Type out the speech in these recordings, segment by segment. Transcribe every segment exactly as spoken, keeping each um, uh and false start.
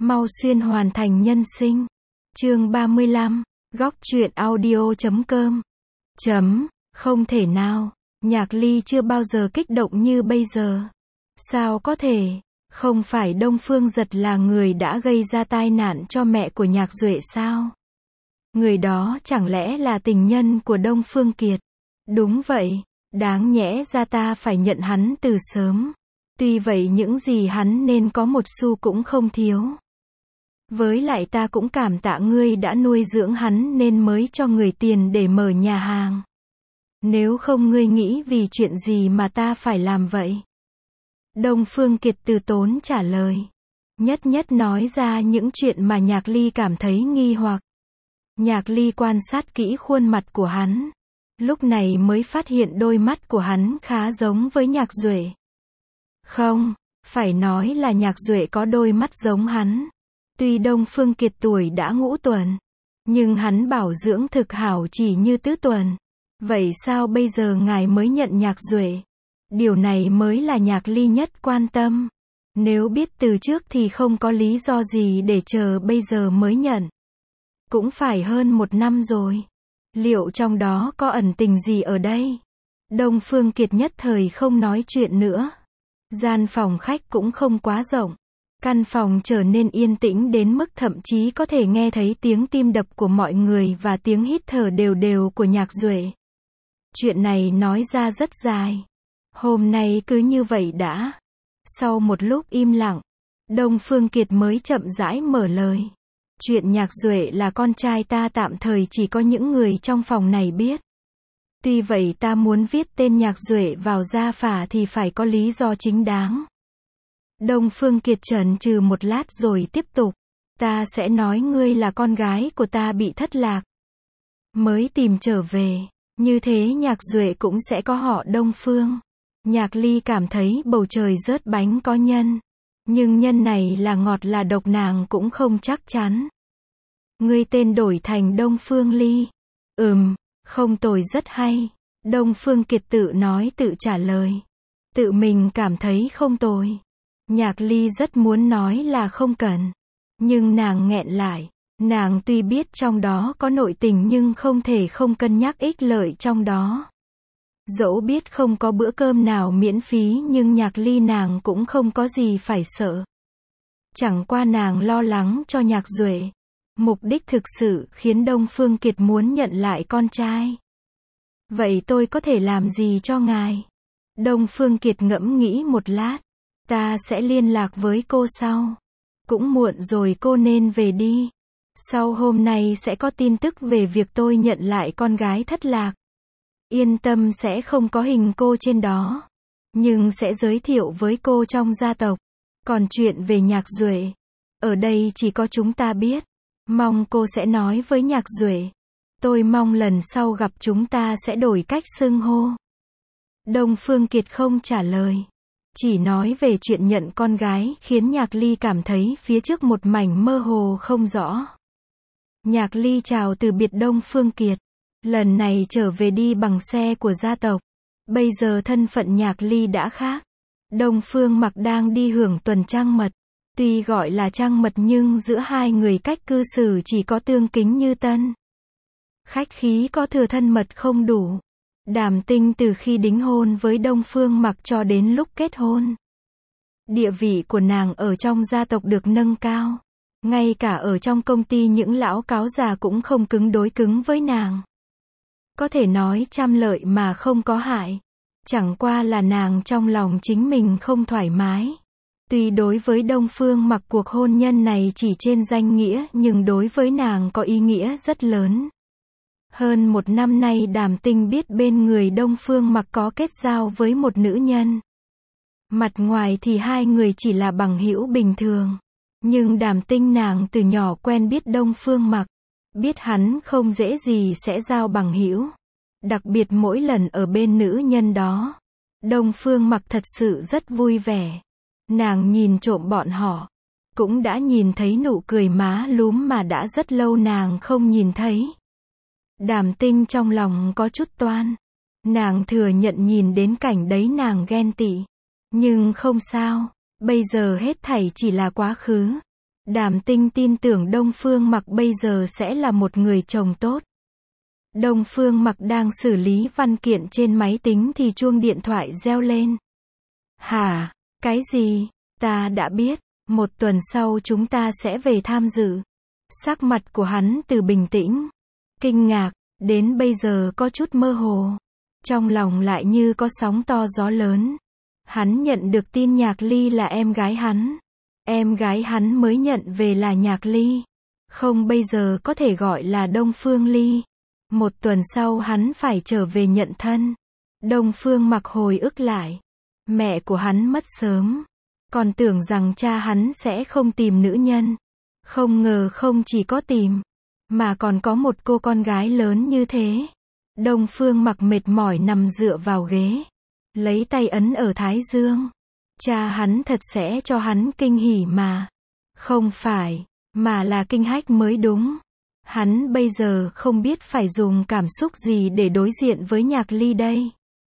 Mau xuyên hoàn thành nhân sinh. Chương ba mươi lăm, góc truyện audio chấm com. Chấm, không thể nào, Nhạc Ly chưa bao giờ kích động như bây giờ. Sao có thể, không phải Đông Phương Dật là người đã gây ra tai nạn cho mẹ của Nhạc Duệ sao? Người đó chẳng lẽ là tình nhân của Đông Phương Kiệt? Đúng vậy, đáng nhẽ ra ta phải nhận hắn từ sớm. Tuy vậy những gì hắn nên có một xu cũng không thiếu. Với lại ta cũng cảm tạ ngươi đã nuôi dưỡng hắn nên mới cho người tiền để mở nhà hàng. Nếu không ngươi nghĩ vì chuyện gì mà ta phải làm vậy? Đông Phương Kiệt từ tốn trả lời. Nhất nhất nói ra những chuyện mà Nhạc Ly cảm thấy nghi hoặc. Nhạc Ly quan sát kỹ khuôn mặt của hắn. Lúc này mới phát hiện đôi mắt của hắn khá giống với Nhạc Duệ. Không, phải nói là Nhạc Duệ có đôi mắt giống hắn. Tuy Đông Phương Kiệt tuổi đã ngũ tuần, nhưng hắn bảo dưỡng thực hảo chỉ như tứ tuần. Vậy sao bây giờ ngài mới nhận Nhạc Duệ? Điều này mới là Nhạc Ly nhất quan tâm. Nếu biết từ trước thì không có lý do gì để chờ bây giờ mới nhận. Cũng phải hơn một năm rồi. Liệu trong đó có ẩn tình gì ở đây? Đông Phương Kiệt nhất thời không nói chuyện nữa. Gian phòng khách cũng không quá rộng. Căn phòng trở nên yên tĩnh đến mức thậm chí có thể nghe thấy tiếng tim đập của mọi người và tiếng hít thở đều đều của Nhạc Duệ. Chuyện này nói ra rất dài. Hôm nay cứ như vậy đã. Sau một lúc im lặng, Đông Phương Kiệt mới chậm rãi mở lời. Chuyện Nhạc Duệ là con trai ta tạm thời chỉ có những người trong phòng này biết. Tuy vậy ta muốn viết tên Nhạc Duệ vào gia phả thì phải có lý do chính đáng. Đông Phương Kiệt chần chừ một lát rồi tiếp tục. Ta sẽ nói ngươi là con gái của ta bị thất lạc. Mới tìm trở về. Như thế Nhạc Duệ cũng sẽ có họ Đông Phương. Nhạc Ly cảm thấy bầu trời rớt bánh có nhân. Nhưng nhân này là ngọt là độc nàng cũng không chắc chắn. Ngươi tên đổi thành Đông Phương Ly. Ừm, không tồi rất hay. Đông Phương Kiệt tự nói tự trả lời. Tự mình cảm thấy không tồi. Nhạc Ly rất muốn nói là không cần. Nhưng nàng nghẹn lại. Nàng tuy biết trong đó có nội tình nhưng không thể không cân nhắc ích lợi trong đó. Dẫu biết không có bữa cơm nào miễn phí nhưng Nhạc Ly nàng cũng không có gì phải sợ. Chẳng qua nàng lo lắng cho Nhạc Duệ. Mục đích thực sự khiến Đông Phương Kiệt muốn nhận lại con trai. Vậy tôi có thể làm gì cho ngài? Đông Phương Kiệt ngẫm nghĩ một lát. Ta sẽ liên lạc với cô sau. Cũng muộn rồi cô nên về đi. Sau hôm nay sẽ có tin tức về việc tôi nhận lại con gái thất lạc. Yên tâm sẽ không có hình cô trên đó. Nhưng sẽ giới thiệu với cô trong gia tộc. Còn chuyện về Nhạc Duệ, ở đây chỉ có chúng ta biết. Mong cô sẽ nói với Nhạc Duệ. Tôi mong lần sau gặp chúng ta sẽ đổi cách xưng hô. Đông Phương Kiệt không trả lời. Chỉ nói về chuyện nhận con gái khiến Nhạc Ly cảm thấy phía trước một mảnh mơ hồ không rõ. Nhạc Ly chào từ biệt Đông Phương Kiệt. Lần này trở về đi bằng xe của gia tộc. Bây giờ thân phận Nhạc Ly đã khác. Đông Phương Mặc đang đi hưởng tuần trăng mật. Tuy gọi là trăng mật nhưng giữa hai người cách cư xử chỉ có tương kính như tân. Khách khí có thừa thân mật không đủ. Đàm Tinh từ khi đính hôn với Đông Phương Mặc cho đến lúc kết hôn. Địa vị của nàng ở trong gia tộc được nâng cao. Ngay cả ở trong công ty những lão cáo già cũng không cứng đối cứng với nàng. Có thể nói trăm lợi mà không có hại. Chẳng qua là nàng trong lòng chính mình không thoải mái. Tuy đối với Đông Phương Mặc cuộc hôn nhân này chỉ trên danh nghĩa nhưng đối với nàng có ý nghĩa rất lớn. Hơn một năm nay Đàm Tinh biết bên người Đông Phương Mặc có kết giao với một nữ nhân. Mặt ngoài thì hai người chỉ là bằng hữu bình thường. Nhưng Đàm Tinh nàng từ nhỏ quen biết Đông Phương Mặc. Biết hắn không dễ gì sẽ giao bằng hữu. Đặc biệt mỗi lần ở bên nữ nhân đó. Đông Phương Mặc thật sự rất vui vẻ. Nàng nhìn trộm bọn họ. Cũng đã nhìn thấy nụ cười má lúm mà đã rất lâu nàng không nhìn thấy. Đàm Tinh trong lòng có chút toan. Nàng thừa nhận nhìn đến cảnh đấy nàng ghen tị. Nhưng không sao. Bây giờ hết thảy chỉ là quá khứ. Đàm Tinh tin tưởng Đông Phương Mặc bây giờ sẽ là một người chồng tốt. Đông Phương Mặc đang xử lý văn kiện trên máy tính thì chuông điện thoại reo lên. Hả? Cái gì? Ta đã biết, một tuần sau chúng ta sẽ về tham dự. Sắc mặt của hắn từ bình tĩnh, kinh ngạc, đến bây giờ có chút mơ hồ. Trong lòng lại như có sóng to gió lớn. Hắn nhận được tin Nhạc Ly là em gái hắn. Em gái hắn mới nhận về là Nhạc Ly. Không, bây giờ có thể gọi là Đông Phương Ly. Một tuần sau hắn phải trở về nhận thân. Đông Phương Mặc hồi ức lại. Mẹ của hắn mất sớm. Còn tưởng rằng cha hắn sẽ không tìm nữ nhân. Không ngờ không chỉ có tìm, mà còn có một cô con gái lớn như thế. Đông Phương Mặc mệt mỏi nằm dựa vào ghế, lấy tay ấn ở thái dương. Cha hắn thật sẽ cho hắn kinh hỉ mà. Không phải, mà là kinh hách mới đúng. Hắn bây giờ không biết phải dùng cảm xúc gì để đối diện với Nhạc Ly đây.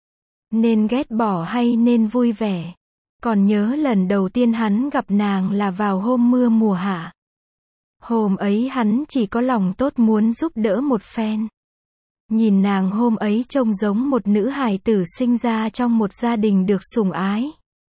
Nên ghét bỏ hay nên vui vẻ. Còn nhớ lần đầu tiên hắn gặp nàng là vào hôm mưa mùa hạ. Hôm ấy hắn chỉ có lòng tốt muốn giúp đỡ một phen. Nhìn nàng hôm ấy trông giống một nữ hài tử sinh ra trong một gia đình được sủng ái.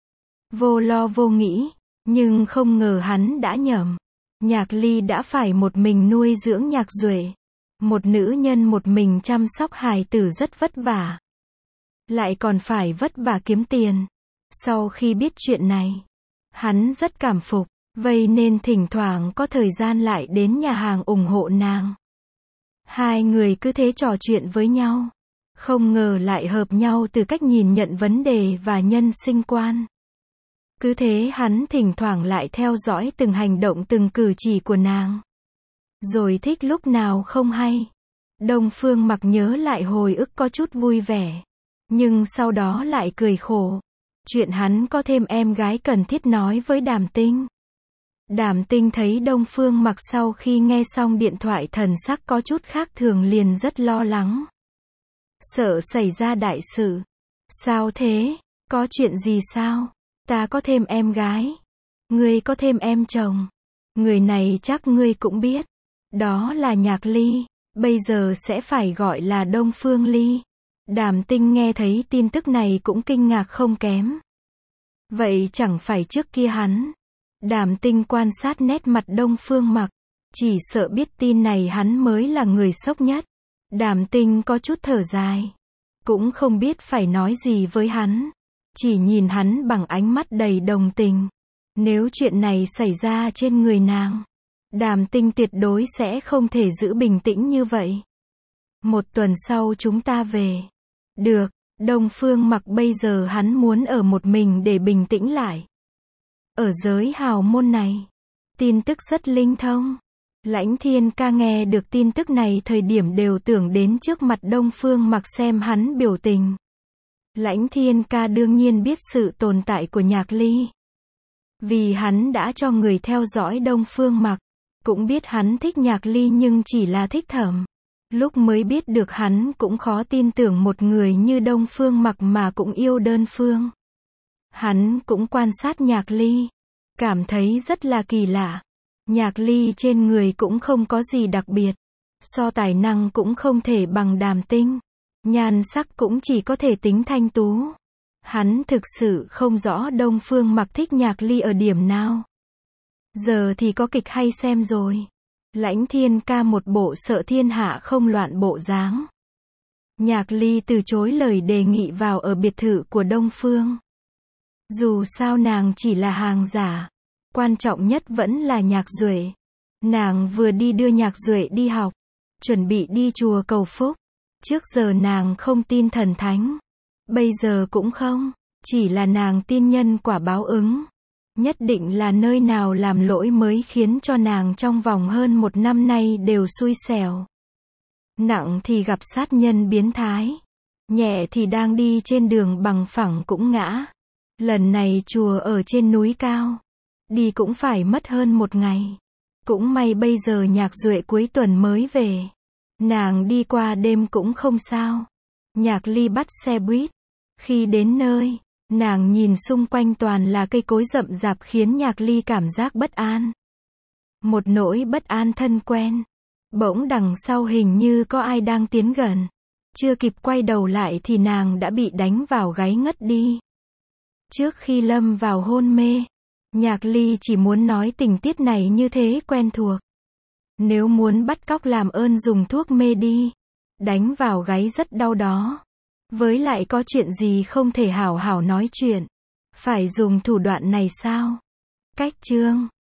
Vô lo vô nghĩ, nhưng không ngờ hắn đã nhầm. Nhạc Ly đã phải một mình nuôi dưỡng Nhạc Duệ. Một nữ nhân một mình chăm sóc hài tử rất vất vả. Lại còn phải vất vả kiếm tiền. Sau khi biết chuyện này, hắn rất cảm phục, vậy nên thỉnh thoảng có thời gian lại đến nhà hàng ủng hộ nàng. Hai người cứ thế trò chuyện với nhau. Không ngờ lại hợp nhau từ cách nhìn nhận vấn đề và nhân sinh quan. Cứ thế hắn thỉnh thoảng lại theo dõi từng hành động từng cử chỉ của nàng. Rồi thích lúc nào không hay. Đông Phương Mặc nhớ lại hồi ức có chút vui vẻ. Nhưng sau đó lại cười khổ. Chuyện hắn có thêm em gái cần thiết nói với Đàm Tinh. Đàm Tinh thấy Đông Phương Mặc sau khi nghe xong điện thoại thần sắc có chút khác thường liền rất lo lắng. Sợ xảy ra đại sự. Sao thế? Có chuyện gì sao? Ta có thêm em gái. Ngươi có thêm em chồng. Người này chắc ngươi cũng biết. Đó là Nhạc Ly. Bây giờ sẽ phải gọi là Đông Phương Ly. Đàm Tinh nghe thấy tin tức này cũng kinh ngạc không kém. Vậy chẳng phải trước kia hắn. Đàm Tinh quan sát nét mặt Đông Phương Mặc. Chỉ sợ biết tin này hắn mới là người sốc nhất. Đàm Tinh có chút thở dài. Cũng không biết phải nói gì với hắn. Chỉ nhìn hắn bằng ánh mắt đầy đồng tình. Nếu chuyện này xảy ra trên người nàng, Đàm Tinh tuyệt đối sẽ không thể giữ bình tĩnh như vậy. Một tuần sau chúng ta về. Được, Đông Phương Mặc bây giờ hắn muốn ở một mình để bình tĩnh lại. Ở giới hào môn này, tin tức rất linh thông. Lãnh Thiên Ca nghe được tin tức này thời điểm đều tưởng đến trước mặt Đông Phương Mặc xem hắn biểu tình. Lãnh Thiên Ca đương nhiên biết sự tồn tại của Nhạc Ly. Vì hắn đã cho người theo dõi Đông Phương Mặc. Cũng biết hắn thích Nhạc Ly nhưng chỉ là thích thầm. Lúc mới biết được hắn cũng khó tin tưởng một người như Đông Phương Mặc mà cũng yêu đơn phương. Hắn cũng quan sát Nhạc Ly. Cảm thấy rất là kỳ lạ. Nhạc Ly trên người cũng không có gì đặc biệt. So tài năng cũng không thể bằng Đàm Tinh. Nhan sắc cũng chỉ có thể tính thanh tú. Hắn thực sự không rõ Đông Phương Mặc thích Nhạc Ly ở điểm nào. Giờ thì có kịch hay xem rồi. Lãnh Thiên Ca một bộ sợ thiên hạ không loạn bộ dáng. Nhạc Ly từ chối lời đề nghị vào ở biệt thự của Đông Phương. Dù sao nàng chỉ là hàng giả. Quan trọng nhất vẫn là Nhạc Duệ. Nàng vừa đi đưa Nhạc Duệ đi học. Chuẩn bị đi chùa cầu phúc. Trước giờ nàng không tin thần thánh. Bây giờ cũng không. Chỉ là nàng tin nhân quả báo ứng. Nhất định là nơi nào làm lỗi mới khiến cho nàng trong vòng hơn một năm nay đều xui xẻo. Nặng thì gặp sát nhân biến thái. Nhẹ thì đang đi trên đường bằng phẳng cũng ngã. Lần này chùa ở trên núi cao. Đi cũng phải mất hơn một ngày. Cũng may bây giờ Nhạc Duệ cuối tuần mới về. Nàng đi qua đêm cũng không sao. Nhạc Ly bắt xe buýt. Khi đến nơi, nàng nhìn xung quanh toàn là cây cối rậm rạp khiến Nhạc Ly cảm giác bất an. Một nỗi bất an thân quen. Bỗng đằng sau hình như có ai đang tiến gần. Chưa kịp quay đầu lại thì nàng đã bị đánh vào gáy ngất đi. Trước khi lâm vào hôn mê, Nhạc Ly chỉ muốn nói tình tiết này như thế quen thuộc. Nếu muốn bắt cóc làm ơn dùng thuốc mê đi. Đánh vào gáy rất đau đó. Với lại có chuyện gì không thể hảo hảo nói chuyện. Phải dùng thủ đoạn này sao? Cách chương